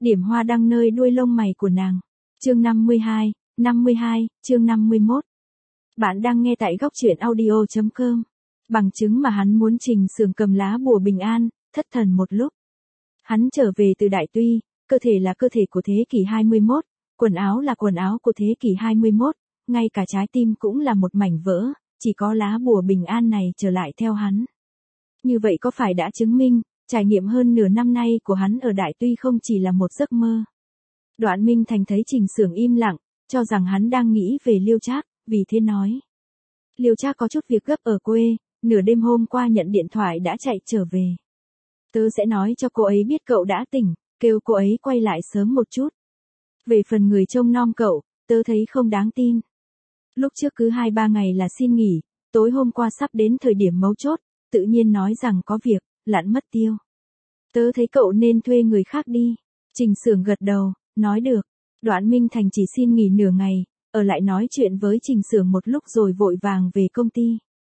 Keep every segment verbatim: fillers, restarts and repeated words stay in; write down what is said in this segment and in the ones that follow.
Điểm hoa đăng nơi đuôi lông mày của nàng. Chương năm mươi hai, năm mươi hai, chương năm mươi mốt. Bạn đang nghe tại góc truyện audio chấm com. Bằng chứng mà hắn muốn Trình Sưởng cầm lá bùa bình an, thất thần một lúc. Hắn trở về từ Đại Tuy, cơ thể là cơ thể của thế kỷ hai mươi mốt, quần áo là quần áo của thế kỷ hai mươi mốt, ngay cả trái tim cũng là một mảnh vỡ, chỉ có lá bùa bình an này trở lại theo hắn. Như vậy có phải đã chứng minh, trải nghiệm hơn nửa năm nay của hắn ở Đại Tuy không chỉ là một giấc mơ. Đoạn Minh Thành thấy Trình Sưởng im lặng, cho rằng hắn đang nghĩ về Liêu Trác, vì thế nói. Liêu Trác có chút việc gấp ở quê, nửa đêm hôm qua nhận điện thoại đã chạy trở về. Tớ sẽ nói cho cô ấy biết cậu đã tỉnh, kêu cô ấy quay lại sớm một chút. Về phần người trông nom cậu, tớ thấy không đáng tin. Lúc trước cứ hai ba ngày là xin nghỉ, tối hôm qua sắp đến thời điểm mấu chốt, tự nhiên nói rằng có việc, lặn mất tiêu. Tớ thấy cậu nên thuê người khác đi. Trình Sưởng gật đầu, nói được. Đoạn Minh Thành chỉ xin nghỉ nửa ngày, ở lại nói chuyện với Trình Sưởng một lúc rồi vội vàng về công ty.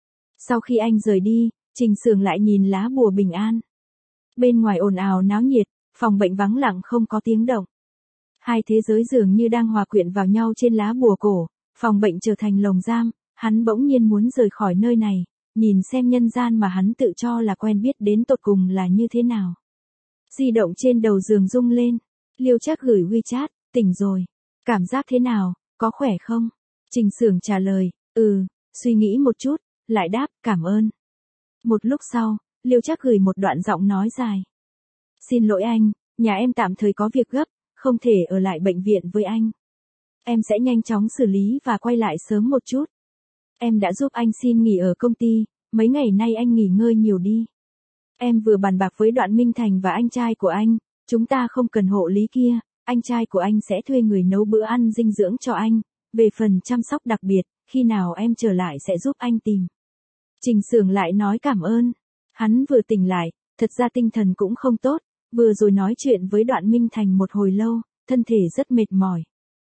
Sau khi anh rời đi, Trình Sưởng lại nhìn lá bùa bình an. Bên ngoài ồn ào náo nhiệt, phòng bệnh vắng lặng không có tiếng động. Hai thế giới dường như đang hòa quyện vào nhau trên lá bùa cổ, phòng bệnh trở thành lồng giam, hắn bỗng nhiên muốn rời khỏi nơi này, nhìn xem nhân gian mà hắn tự cho là quen biết đến tột cùng là như thế nào. Di động trên đầu giường rung lên, Liêu Trác gửi WeChat, tỉnh rồi, cảm giác thế nào, có khỏe không? Trình Sưởng trả lời, ừ, suy nghĩ một chút, lại đáp, cảm ơn. Một lúc sau, Liêu Trác gửi một đoạn giọng nói dài. Xin lỗi anh, nhà em tạm thời có việc gấp, không thể ở lại bệnh viện với anh. Em sẽ nhanh chóng xử lý và quay lại sớm một chút. Em đã giúp anh xin nghỉ ở công ty, mấy ngày nay anh nghỉ ngơi nhiều đi. Em vừa bàn bạc với Đoạn Minh Thành và anh trai của anh, chúng ta không cần hộ lý kia, anh trai của anh sẽ thuê người nấu bữa ăn dinh dưỡng cho anh, về phần chăm sóc đặc biệt, khi nào em trở lại sẽ giúp anh tìm. Trình Sưởng lại nói cảm ơn, hắn vừa tỉnh lại, thật ra tinh thần cũng không tốt, vừa rồi nói chuyện với Đoạn Minh Thành một hồi lâu, thân thể rất mệt mỏi.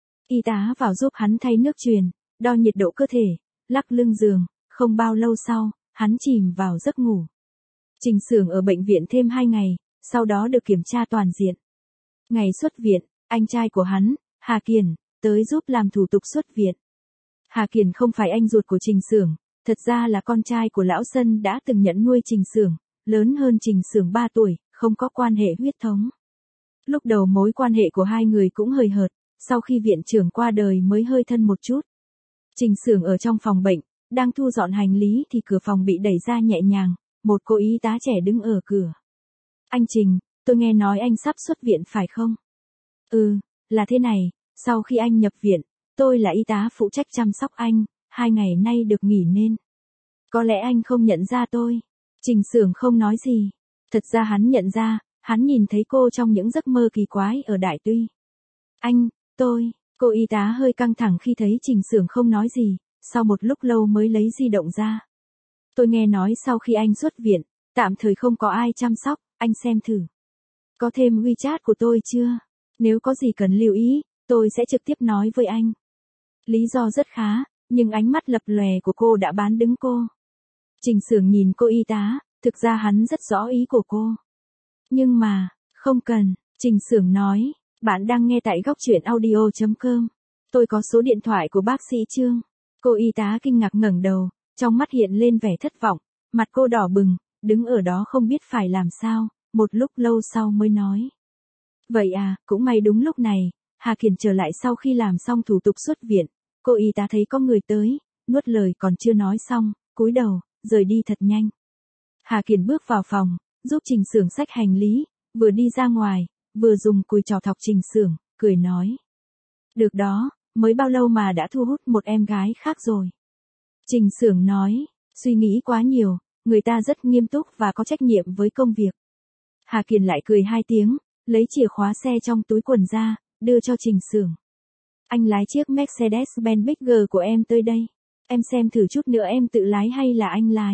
Y tá vào giúp hắn thay nước truyền, đo nhiệt độ cơ thể, lắc lưng giường, không bao lâu sau, hắn chìm vào giấc ngủ. Trình Sưởng ở bệnh viện thêm hai ngày, sau đó được kiểm tra toàn diện. Ngày xuất viện, anh trai của hắn, Hà Kiền, tới giúp làm thủ tục xuất viện. Hà Kiền không phải anh ruột của Trình Sưởng, thật ra là con trai của lão Sân đã từng nhận nuôi Trình Sưởng, lớn hơn Trình Sưởng ba tuổi, không có quan hệ huyết thống. Lúc đầu mối quan hệ của hai người cũng hơi hợt, sau khi viện trưởng qua đời mới hơi thân một chút. Trình Sưởng ở trong phòng bệnh, đang thu dọn hành lý thì cửa phòng bị đẩy ra nhẹ nhàng, một cô y tá trẻ đứng ở cửa. Anh Trình, tôi nghe nói anh sắp xuất viện phải không? Ừ, là thế này, sau khi anh nhập viện, tôi là y tá phụ trách chăm sóc anh, hai ngày nay được nghỉ nên. Có lẽ anh không nhận ra tôi. Trình Sưởng không nói gì. Thật ra hắn nhận ra, hắn nhìn thấy cô trong những giấc mơ kỳ quái ở Đại Tuy. Anh, tôi, cô y tá hơi căng thẳng khi thấy Trình Sưởng không nói gì, sau một lúc lâu mới lấy di động ra. Tôi nghe nói sau khi anh xuất viện, tạm thời không có ai chăm sóc, anh xem thử. Có thêm WeChat của tôi chưa? Nếu có gì cần lưu ý, tôi sẽ trực tiếp nói với anh. Lý do rất khá, nhưng ánh mắt lập lòe của cô đã bán đứng cô. Trình Sưởng nhìn cô y tá, thực ra hắn rất rõ ý của cô. Nhưng mà, không cần, Trình Sưởng nói, bạn đang nghe tại góc truyện audio chấm com. Tôi có số điện thoại của bác sĩ Trương. Cô y tá kinh ngạc ngẩng đầu, trong mắt hiện lên vẻ thất vọng, mặt cô đỏ bừng, đứng ở đó không biết phải làm sao, một lúc lâu sau mới nói. Vậy à, cũng may đúng lúc này, Hà Kiền trở lại sau khi làm xong thủ tục xuất viện, cô y tá thấy có người tới, nuốt lời còn chưa nói xong, cúi đầu, rời đi thật nhanh. Hà Kiền bước vào phòng, giúp Trình Sưởng xách hành lý, vừa đi ra ngoài, vừa dùng cùi trò thọc Trình Sưởng, cười nói. Được đó, mới bao lâu mà đã thu hút một em gái khác rồi. Trình Sưởng nói, suy nghĩ quá nhiều, người ta rất nghiêm túc và có trách nhiệm với công việc. Hà Kiền lại cười hai tiếng, lấy chìa khóa xe trong túi quần ra, đưa cho Trình Sưởng. Anh lái chiếc Mercedes-Benz Bigger của em tới đây. Em xem thử chút nữa em tự lái hay là anh lái?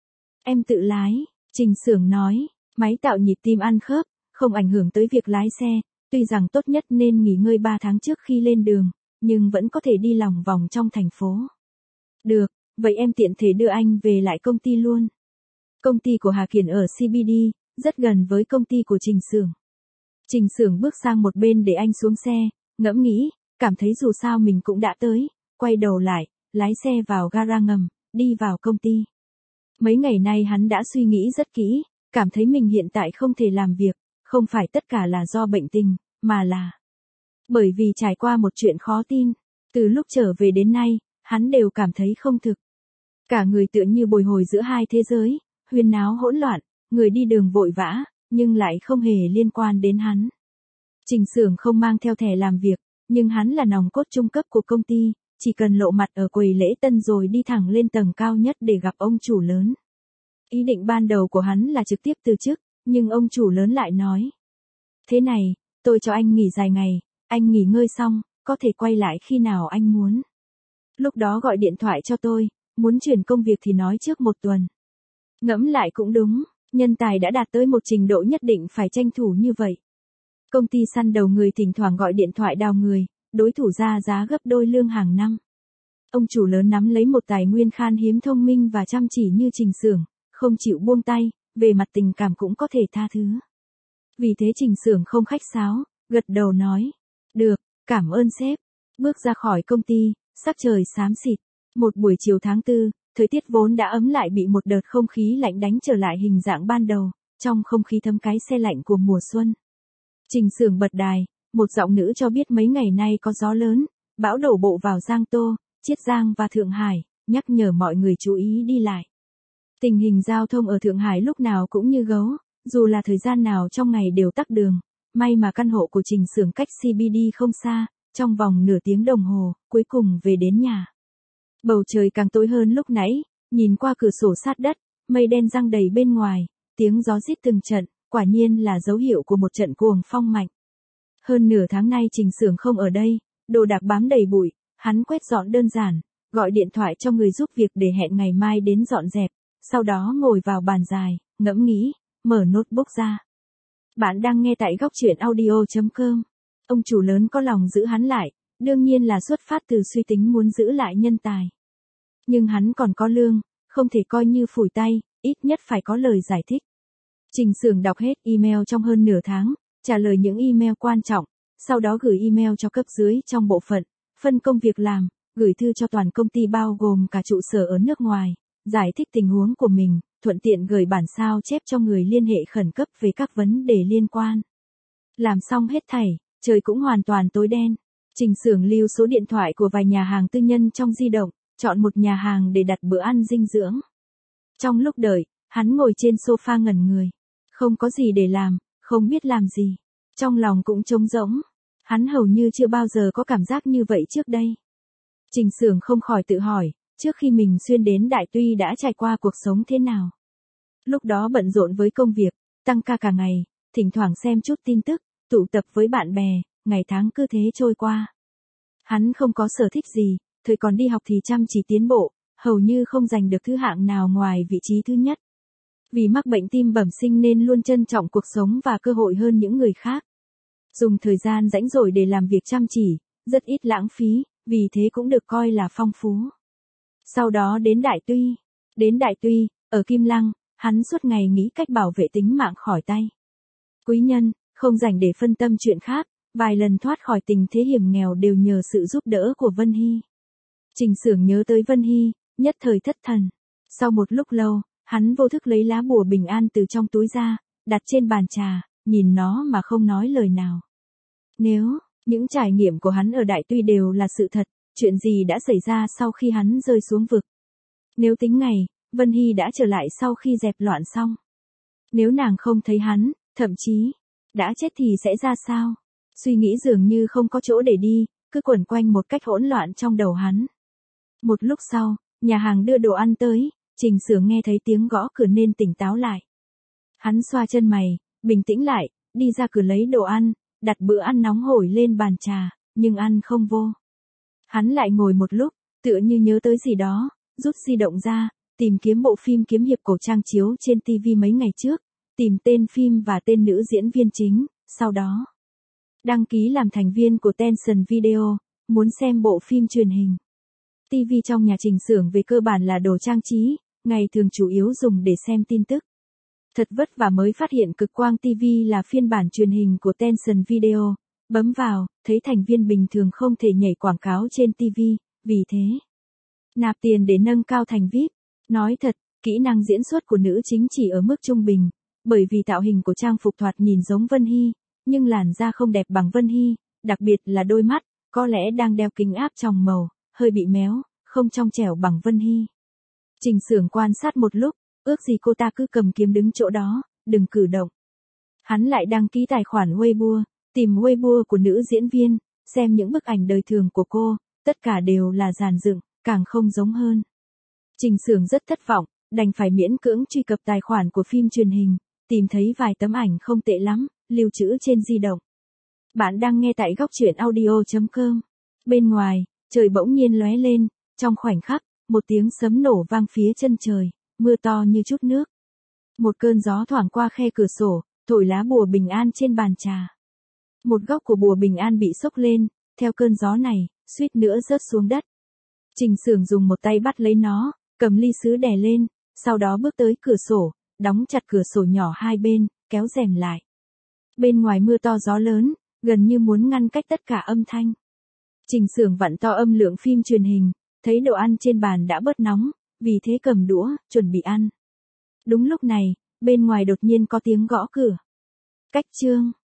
Em tự lái, Trình Sưởng nói, máy tạo nhịp tim ăn khớp, không ảnh hưởng tới việc lái xe, tuy rằng tốt nhất nên nghỉ ngơi ba tháng trước khi lên đường, nhưng vẫn có thể đi lòng vòng trong thành phố. Được, vậy em tiện thể đưa anh về lại công ty luôn. Công ty của Hà Kiền ở xê bê đê, rất gần với công ty của Trình Sưởng. Trình Sưởng bước sang một bên để anh xuống xe, ngẫm nghĩ, cảm thấy dù sao mình cũng đã tới, quay đầu lại, lái xe vào gara ngầm, đi vào công ty. Mấy ngày nay hắn đã suy nghĩ rất kỹ, cảm thấy mình hiện tại không thể làm việc, không phải tất cả là do bệnh tình, mà là bởi vì trải qua một chuyện khó tin. Từ lúc trở về đến nay, hắn đều cảm thấy không thực. Cả người tựa như bồi hồi giữa hai thế giới, huyên náo hỗn loạn, người đi đường vội vã, nhưng lại không hề liên quan đến hắn. Trình Sưởng không mang theo thẻ làm việc, nhưng hắn là nòng cốt trung cấp của công ty, chỉ cần lộ mặt ở quầy lễ tân rồi đi thẳng lên tầng cao nhất để gặp ông chủ lớn. Ý định ban đầu của hắn là trực tiếp từ chức, nhưng ông chủ lớn lại nói: thế này, tôi cho anh nghỉ dài ngày, anh nghỉ ngơi xong, có thể quay lại khi nào anh muốn. Lúc đó gọi điện thoại cho tôi, muốn chuyển công việc thì nói trước một tuần. Ngẫm lại cũng đúng, nhân tài đã đạt tới một trình độ nhất định phải tranh thủ như vậy. Công ty săn đầu người thỉnh thoảng gọi điện thoại đào người, đối thủ ra giá gấp đôi lương hàng năm. Ông chủ lớn nắm lấy một tài nguyên khan hiếm thông minh và chăm chỉ như Trình Sưởng, không chịu buông tay, về mặt tình cảm cũng có thể tha thứ. Vì thế Trình Sưởng không khách sáo, gật đầu nói: được, cảm ơn sếp. Bước ra khỏi công ty, sắc trời xám xịt. Một buổi chiều tháng tư, thời tiết vốn đã ấm lại bị một đợt không khí lạnh đánh trở lại hình dạng ban đầu, trong không khí thấm cái se lạnh của mùa xuân. Trình Sưởng bật đài, một giọng nữ cho biết mấy ngày nay có gió lớn, bão đổ bộ vào Giang Tô, Chiết Giang và Thượng Hải, nhắc nhở mọi người chú ý đi lại. Tình hình giao thông ở Thượng Hải lúc nào cũng như gấu, dù là thời gian nào trong ngày đều tắc đường. May mà căn hộ của Trình Sưởng cách xê bê đê không xa, trong vòng nửa tiếng đồng hồ, cuối cùng về đến nhà. Bầu trời càng tối hơn lúc nãy, nhìn qua cửa sổ sát đất, mây đen giăng đầy bên ngoài, tiếng gió rít từng trận, quả nhiên là dấu hiệu của một trận cuồng phong mạnh. Hơn nửa tháng nay Trình Sưởng không ở đây, đồ đạc bám đầy bụi, hắn quét dọn đơn giản, gọi điện thoại cho người giúp việc để hẹn ngày mai đến dọn dẹp, sau đó ngồi vào bàn dài, ngẫm nghĩ, mở notebook ra. Bạn đang nghe tại góc truyện audio chấm com. Ông chủ lớn có lòng giữ hắn lại, đương nhiên là xuất phát từ suy tính muốn giữ lại nhân tài. Nhưng hắn còn có lương, không thể coi như phủi tay, ít nhất phải có lời giải thích. Trình Sưởng đọc hết email trong hơn nửa tháng, trả lời những email quan trọng, sau đó gửi email cho cấp dưới trong bộ phận, phân công việc làm, gửi thư cho toàn công ty bao gồm cả trụ sở ở nước ngoài, giải thích tình huống của mình, thuận tiện gửi bản sao chép cho người liên hệ khẩn cấp về các vấn đề liên quan. Làm xong hết thảy, trời cũng hoàn toàn tối đen. Trình Sưởng lưu số điện thoại của vài nhà hàng tư nhân trong di động, chọn một nhà hàng để đặt bữa ăn dinh dưỡng. Trong lúc đợi, hắn ngồi trên sofa ngẩn người. Không có gì để làm, không biết làm gì. Trong lòng cũng trống rỗng. Hắn hầu như chưa bao giờ có cảm giác như vậy trước đây. Trình Sưởng không khỏi tự hỏi, trước khi mình xuyên đến Đại Tuy đã trải qua cuộc sống thế nào. Lúc đó bận rộn với công việc, tăng ca cả ngày, thỉnh thoảng xem chút tin tức, tụ tập với bạn bè, ngày tháng cứ thế trôi qua. Hắn không có sở thích gì, thời còn đi học thì chăm chỉ tiến bộ, hầu như không giành được thứ hạng nào ngoài vị trí thứ nhất. Vì mắc bệnh tim bẩm sinh nên luôn trân trọng cuộc sống và cơ hội hơn những người khác. Dùng thời gian rảnh rỗi để làm việc chăm chỉ, rất ít lãng phí, vì thế cũng được coi là phong phú. Sau đó đến Đại Tuy. Đến Đại Tuy, ở Kim Lăng, hắn suốt ngày nghĩ cách bảo vệ tính mạng khỏi tay. Quý nhân, không rảnh để phân tâm chuyện khác, vài lần thoát khỏi tình thế hiểm nghèo đều nhờ sự giúp đỡ của Vân Hy. Trình Sưởng nhớ tới Vân Hy, nhất thời thất thần. Sau một lúc lâu, hắn vô thức lấy lá bùa bình an từ trong túi ra, đặt trên bàn trà, nhìn nó mà không nói lời nào. Nếu, những trải nghiệm của hắn ở Đại Tuy đều là sự thật, chuyện gì đã xảy ra sau khi hắn rơi xuống vực? Nếu tính ngày, Vân Hy đã trở lại sau khi dẹp loạn xong. Nếu nàng không thấy hắn, thậm chí, đã chết thì sẽ ra sao? Suy nghĩ dường như không có chỗ để đi, cứ quẩn quanh một cách hỗn loạn trong đầu hắn. Một lúc sau, nhà hàng đưa đồ ăn tới, Trình Sưởng nghe thấy tiếng gõ cửa nên tỉnh táo lại. Hắn xoa chân mày, bình tĩnh lại, đi ra cửa lấy đồ ăn, đặt bữa ăn nóng hổi lên bàn trà, nhưng ăn không vô. Hắn lại ngồi một lúc, tựa như nhớ tới gì đó, rút di động ra, tìm kiếm bộ phim kiếm hiệp cổ trang chiếu trên ti vi mấy ngày trước, tìm tên phim và tên nữ diễn viên chính, sau đó đăng ký làm thành viên của Tencent Video, muốn xem bộ phim truyền hình. ti vi trong nhà Trình Sưởng về cơ bản là đồ trang trí, ngày thường chủ yếu dùng để xem tin tức. Thật vất vả mới phát hiện Cực Quang ti vi là phiên bản truyền hình của Tencent Video, bấm vào, thấy thành viên bình thường không thể nhảy quảng cáo trên ti vi, vì thế nạp tiền để nâng cao thành vi ai pi. Nói thật, kỹ năng diễn xuất của nữ chính chỉ ở mức trung bình, bởi vì tạo hình của trang phục thoạt nhìn giống Vân Hy, nhưng làn da không đẹp bằng Vân Hy, đặc biệt là đôi mắt, có lẽ đang đeo kính áp tròng màu, hơi bị méo, không trong trẻo bằng Vân Hy. Trình Sưởng quan sát một lúc, ước gì cô ta cứ cầm kiếm đứng chỗ đó, đừng cử động. Hắn lại đăng ký tài khoản Weibo, tìm Weibo của nữ diễn viên, xem những bức ảnh đời thường của cô, tất cả đều là dàn dựng, càng không giống hơn. Trình Sưởng rất thất vọng, đành phải miễn cưỡng truy cập tài khoản của phim truyền hình, tìm thấy vài tấm ảnh không tệ lắm, lưu trữ trên di động. Bạn đang nghe tại góc truyện audio chấm com. Bên ngoài, trời bỗng nhiên lóe lên, trong khoảnh khắc, một tiếng sấm nổ vang phía chân trời, mưa to như chút nước. Một cơn gió thoảng qua khe cửa sổ, thổi lá bùa bình an trên bàn trà. Một góc của bùa bình an bị xốc lên, theo cơn gió này, suýt nữa rớt xuống đất. Trình Sưởng dùng một tay bắt lấy nó, cầm ly sứ đè lên, sau đó bước tới cửa sổ, đóng chặt cửa sổ nhỏ hai bên, kéo rèm lại. Bên ngoài mưa to gió lớn, gần như muốn ngăn cách tất cả âm thanh. Trình Sưởng vặn to âm lượng phim truyền hình, thấy đồ ăn trên bàn đã bớt nóng, vì thế cầm đũa, chuẩn bị ăn. Đúng lúc này, bên ngoài đột nhiên có tiếng gõ cửa. Cách chương.